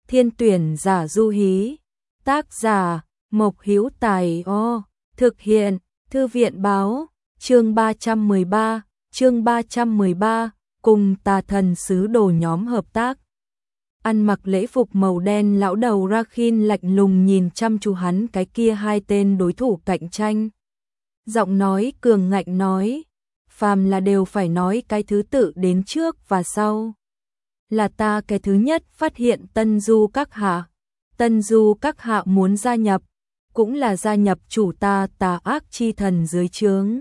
Thiên tuyển giả du hí. Tác giả Mộc Hữu Tài. Thực hiện Thư viện báo. Chương 313, cùng Tà Thần Sứ Đồ nhóm hợp tác. Ăn mặc lễ phục màu đen, lão đầu Rakhin lạnh lùng nhìn chăm chú hắn cái kia hai tên đối thủ cạnh tranh. Giọng nói cường ngạnh nói, phàm là đều phải nói cái thứ tự đến trước và sau. Là ta cái thứ nhất phát hiện Tân Du các hạ. Tân Du các hạ muốn gia nhập, cũng là gia nhập chủ ta Tà Ác Chi Thần dưới trướng.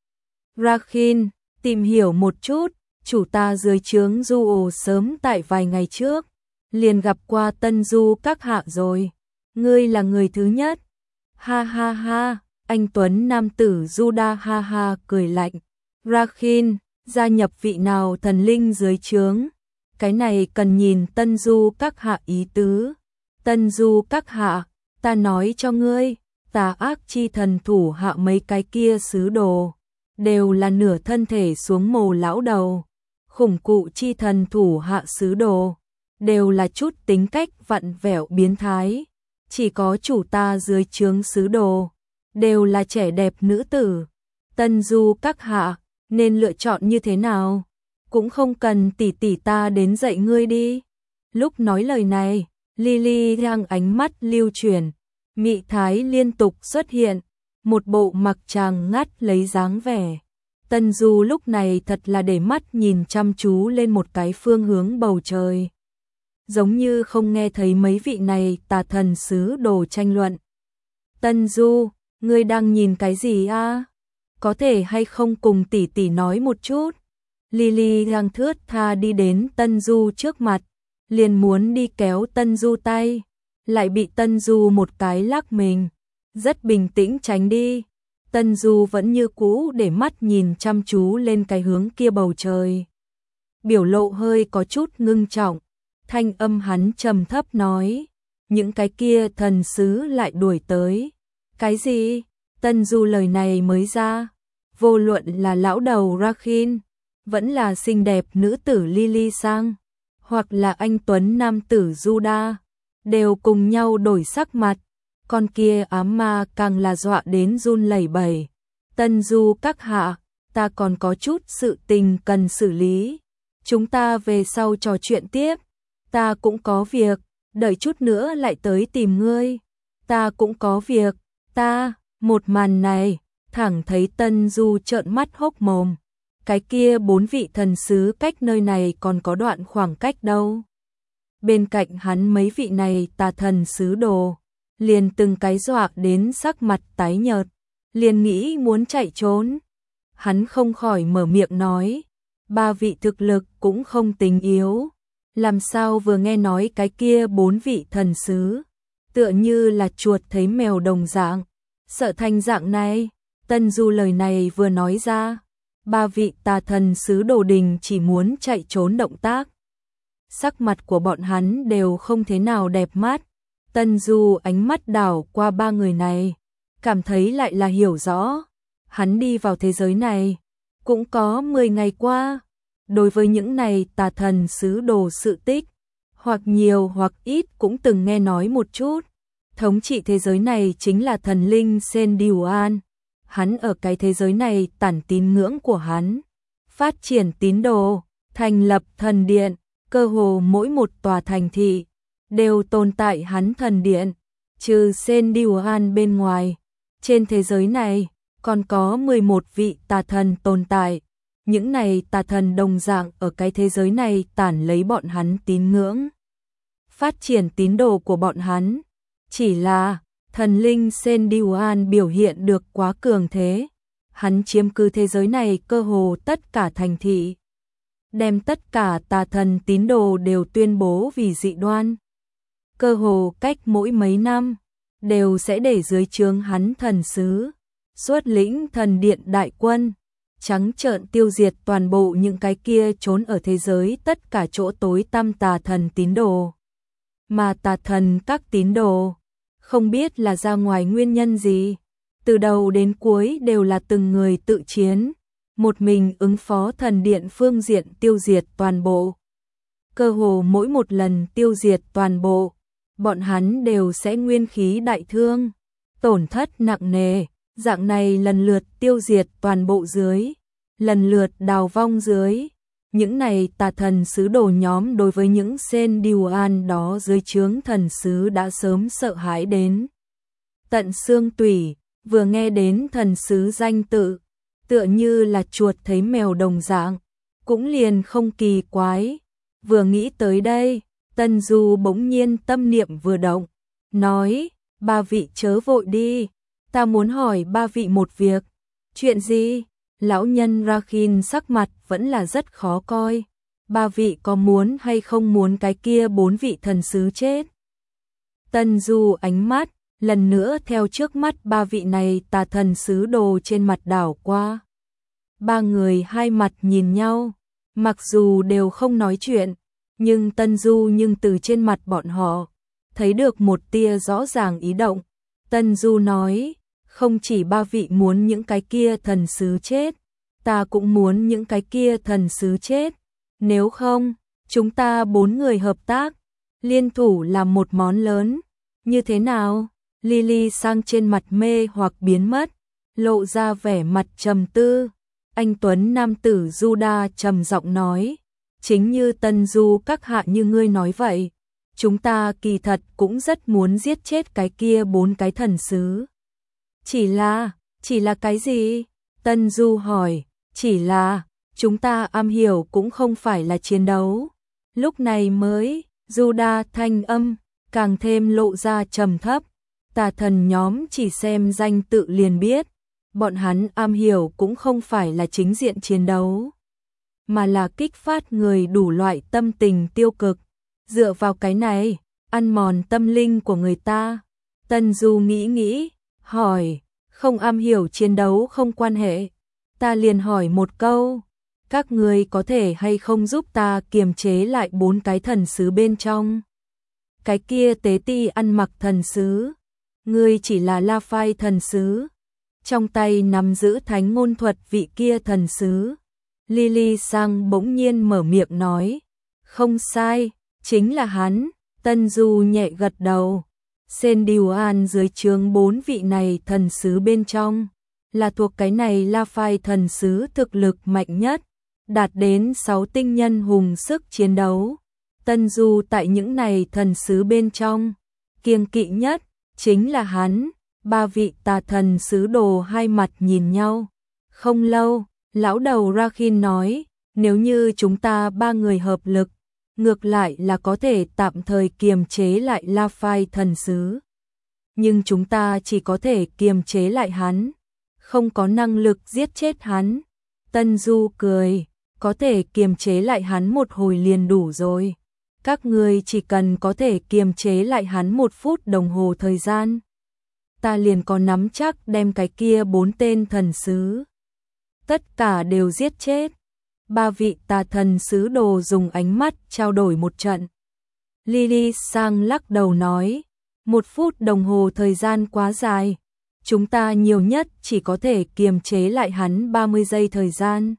Rakhin, tìm hiểu một chút, chủ ta dưới trướng Du ồ sớm tại vài ngày trước, liền gặp qua Tân Du các hạ rồi. Ngươi là người thứ nhất. Ha ha ha, anh tuấn nam tử Juda ha ha cười lạnh. Rakhin, gia nhập vị nào thần linh dưới trướng? Cái này cần nhìn Tân Du các hạ ý tứ. Tân Du các hạ, ta nói cho ngươi, Tà Ác Chi Thần thủ hạ mấy cái kia sứ đồ, đều là nửa thân thể xuống mồ lão đầu. Khủng cụ Chi Thần thủ hạ sứ đồ, đều là chút tính cách vặn vẹo biến thái. Chỉ có chủ ta dưới trướng sứ đồ, đều là trẻ đẹp nữ tử. Tân Du các hạ, nên lựa chọn như thế nào? Cũng không cần tỷ tỷ ta đến dạy ngươi đi. Lúc nói lời này, Lily đang ánh mắt lưu chuyển, mị thái liên tục xuất hiện, một bộ mặc chàng ngắt lấy dáng vẻ. Tân Du lúc này thật là để mắt nhìn chăm chú lên một cái phương hướng bầu trời. Giống như không nghe thấy mấy vị này tà thần sứ đồ tranh luận. Tân Du, ngươi đang nhìn cái gì a? Có thể hay không cùng tỷ tỷ nói một chút? Lily gang thướt tha đi đến Tân Du trước mặt, liền muốn đi kéo Tân Du tay, lại bị Tân Du một cái lắc mình, rất bình tĩnh tránh đi. Tân Du vẫn như cũ để mắt nhìn chăm chú lên cái hướng kia bầu trời. Biểu lộ hơi có chút ngưng trọng, thanh âm hắn trầm thấp nói, những cái kia thần sứ lại đuổi tới. Cái gì? Tân Du lời này mới ra, vô luận là lão đầu Rakhin, vẫn là xinh đẹp nữ tử Lily Sang, hoặc là anh tuấn nam tử Juda, đều cùng nhau đổi sắc mặt. Con kia ám ma càng là dọa đến run lẩy bẩy. Tân Du các hạ, ta còn có chút sự tình cần xử lý. Chúng ta về sau trò chuyện tiếp. Ta cũng có việc, đợi chút nữa lại tới tìm ngươi. Ta cũng có việc, một màn này, thẳng thấy Tân Du trợn mắt hốc mồm. Cái kia 4 vị thần sứ cách nơi này còn có đoạn khoảng cách đâu. Bên cạnh hắn mấy vị này tà thần sứ đồ, liền từng cái dọa đến sắc mặt tái nhợt, liền nghĩ muốn chạy trốn. Hắn không khỏi mở miệng nói, 3 vị thực lực cũng không tính yếu. Làm sao vừa nghe nói cái kia 4 vị thần sứ, tựa như là chuột thấy mèo đồng dạng, sợ thành dạng này. Tân Du lời này vừa nói ra, 3 vị tà thần sứ đồ đình chỉ muốn chạy trốn động tác. Sắc mặt của bọn hắn đều không thế nào đẹp mắt. Tân Du ánh mắt đảo qua 3 người này, cảm thấy lại là hiểu rõ. Hắn đi vào thế giới này, cũng có 10 ngày qua. Đối với những này tà thần sứ đồ sự tích, hoặc nhiều hoặc ít cũng từng nghe nói một chút. Thống trị thế giới này chính là thần linh Sen Điều An. Hắn ở cái thế giới này tản tín ngưỡng của hắn, phát triển tín đồ, thành lập thần điện, cơ hồ mỗi một tòa thành thị đều tồn tại hắn thần điện. Trừ Sen Điều An bên ngoài, trên thế giới này còn có 11 vị tà thần tồn tại. Những này tà thần đồng dạng ở cái thế giới này tản lấy bọn hắn tín ngưỡng, phát triển tín đồ của bọn hắn. Chỉ là thần linh Sen Điều An biểu hiện được quá cường thế, hắn chiếm cứ thế giới này cơ hồ tất cả thành thị, đem tất cả tà thần tín đồ đều tuyên bố vì dị đoan. Cơ hồ cách mỗi mấy năm, đều sẽ để dưới trướng hắn thần sứ, xuất lĩnh thần điện đại quân, trắng trợn tiêu diệt toàn bộ những cái kia trốn ở thế giới tất cả chỗ tối tăm tà thần tín đồ. Mà tà thần các tín đồ, không biết là ra ngoài nguyên nhân gì, từ đầu đến cuối đều là từng người tự chiến, một mình ứng phó thần điện phương diện tiêu diệt toàn bộ cơ hồ mỗi một lần tiêu diệt toàn bộ, bọn hắn đều sẽ nguyên khí đại thương, tổn thất nặng nề, dạng này lần lượt tiêu diệt toàn bộ dưới, lần lượt đào vong dưới. Những này tà thần sứ đồ nhóm đối với những sen điều an đó dưới trướng thần sứ đã sớm sợ hãi đến tận xương tủy, vừa nghe đến thần sứ danh tự, tựa như là chuột thấy mèo đồng dạng, cũng liền không kỳ quái. Vừa nghĩ tới đây, Tân Du bỗng nhiên tâm niệm vừa động, nói, ba vị chớ vội đi, ta muốn hỏi ba vị một việc. Chuyện gì? Lão nhân Rakhin sắc mặt vẫn là rất khó coi. Ba vị có muốn hay không muốn cái kia 4 vị thần sứ chết? Tân Du ánh mắt lần nữa theo trước mắt ba vị này tà thần sứ đồ trên mặt đảo qua. Ba người hai mặt nhìn nhau, mặc dù đều không nói chuyện, nhưng Tân Du từ trên mặt bọn họ thấy được một tia rõ ràng ý động. Tân Du nói, không chỉ ba vị muốn những cái kia thần sứ chết, ta cũng muốn những cái kia thần sứ chết. Nếu không, chúng ta 4 người hợp tác, liên thủ làm một món lớn. Như thế nào? Lily sang trên mặt mê hoặc biến mất, lộ ra vẻ mặt trầm tư. Anh tuấn nam tử Juda trầm giọng nói, chính như Tân Du các hạ như ngươi nói vậy, chúng ta kỳ thật cũng rất muốn giết chết cái kia 4 cái thần sứ. Chỉ là cái gì? Tân Du hỏi, chỉ là, chúng ta am hiểu cũng không phải là chiến đấu. Lúc này mới, Juda thanh âm, càng thêm lộ ra trầm thấp. Tà thần nhóm chỉ xem danh tự liền biết, bọn hắn am hiểu cũng không phải là chính diện chiến đấu, mà là kích phát người đủ loại tâm tình tiêu cực, dựa vào cái này, ăn mòn tâm linh của người ta. Tân Du nghĩ, hỏi, không am hiểu chiến đấu không quan hệ, ta liền hỏi một câu, các người có thể hay không giúp ta kiềm chế lại 4 cái thần sứ bên trong? Cái kia tế ti ăn mặc thần sứ, ngươi chỉ là La Phai thần sứ, trong tay nắm giữ thánh ngôn thuật vị kia thần sứ. Lily sang bỗng nhiên mở miệng nói, không sai, chính là hắn. Tân Du nhẹ gật đầu. Sen Điều An dưới trướng 4 vị này thần sứ bên trong, là thuộc cái này La Phai thần sứ thực lực mạnh nhất, đạt đến 6 tinh nhân hùng sức chiến đấu. Tân Du tại những này thần sứ bên trong, kiêng kỵ nhất chính là hắn. Ba vị tà thần sứ đồ hai mặt nhìn nhau. Không lâu, lão đầu Rakhin nói, nếu như chúng ta 3 người hợp lực, ngược lại là có thể tạm thời kiềm chế lại La Phai thần sứ. Nhưng chúng ta chỉ có thể kiềm chế lại hắn, không có năng lực giết chết hắn. Tân Du cười, có thể kiềm chế lại hắn một hồi liền đủ rồi. Các người chỉ cần có thể kiềm chế lại hắn 1 phút đồng hồ thời gian, ta liền có nắm chắc đem cái kia 4 tên thần sứ tất cả đều giết chết. Ba vị tà thần sứ đồ dùng ánh mắt trao đổi một trận. Lily sang lắc đầu nói, 1 phút đồng hồ thời gian quá dài, chúng ta nhiều nhất chỉ có thể kiềm chế lại hắn 30 giây thời gian.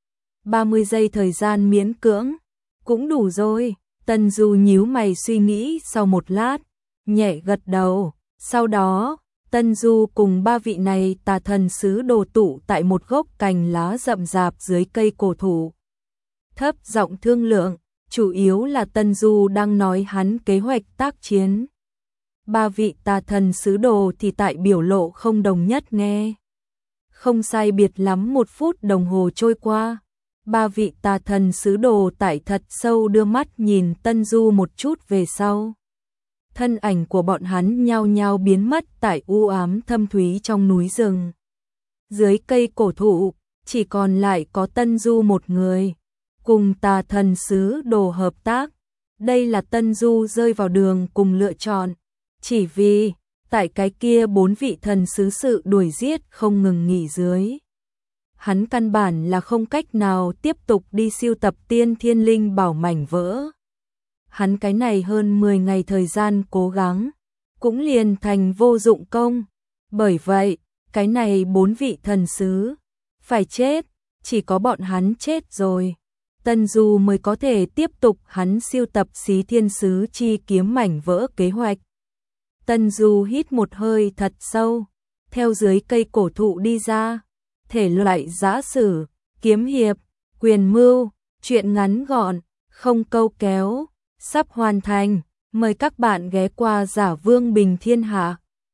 30 giây thời gian miễn cưỡng, cũng đủ rồi. Tân Du nhíu mày suy nghĩ sau một lát, nhẹ gật đầu. Sau đó, Tân Du cùng 3 vị này tà thần sứ đồ tụ tại một gốc cành lá rậm rạp dưới cây cổ thụ. Thấp giọng thương lượng, chủ yếu là Tân Du đang nói hắn kế hoạch tác chiến. 3 vị tà thần sứ đồ thì tại biểu lộ không đồng nhất nghe. Không sai biệt lắm 1 phút đồng hồ trôi qua. 3 vị tà thần sứ đồ tại thật sâu đưa mắt nhìn Tân Du một chút về sau. Thân ảnh của bọn hắn nhao nhao biến mất tại u ám thâm thúy trong núi rừng. Dưới cây cổ thụ, chỉ còn lại có Tân Du một người, cùng tà thần sứ đồ hợp tác. Đây là Tân Du rơi vào đường cùng lựa chọn, chỉ vì, tại cái kia 4 vị thần sứ sự đuổi giết không ngừng nghỉ dưới. Hắn căn bản là không cách nào tiếp tục đi siêu tập tiên thiên linh bảo mảnh vỡ. Hắn cái này hơn 10 ngày thời gian cố gắng, cũng liền thành vô dụng công. Bởi vậy, cái này 4 vị thần sứ phải chết, chỉ có bọn hắn chết rồi. Tần Du mới có thể tiếp tục hắn siêu tập Xí Thiên Sứ chi kiếm mảnh vỡ kế hoạch. Tần Du hít một hơi thật sâu, theo dưới cây cổ thụ đi ra, thể loại giã sử, kiếm hiệp, quyền mưu, truyện ngắn gọn, không câu kéo, sắp hoàn thành, mời các bạn ghé qua Giả Vương Bình Thiên Hạ.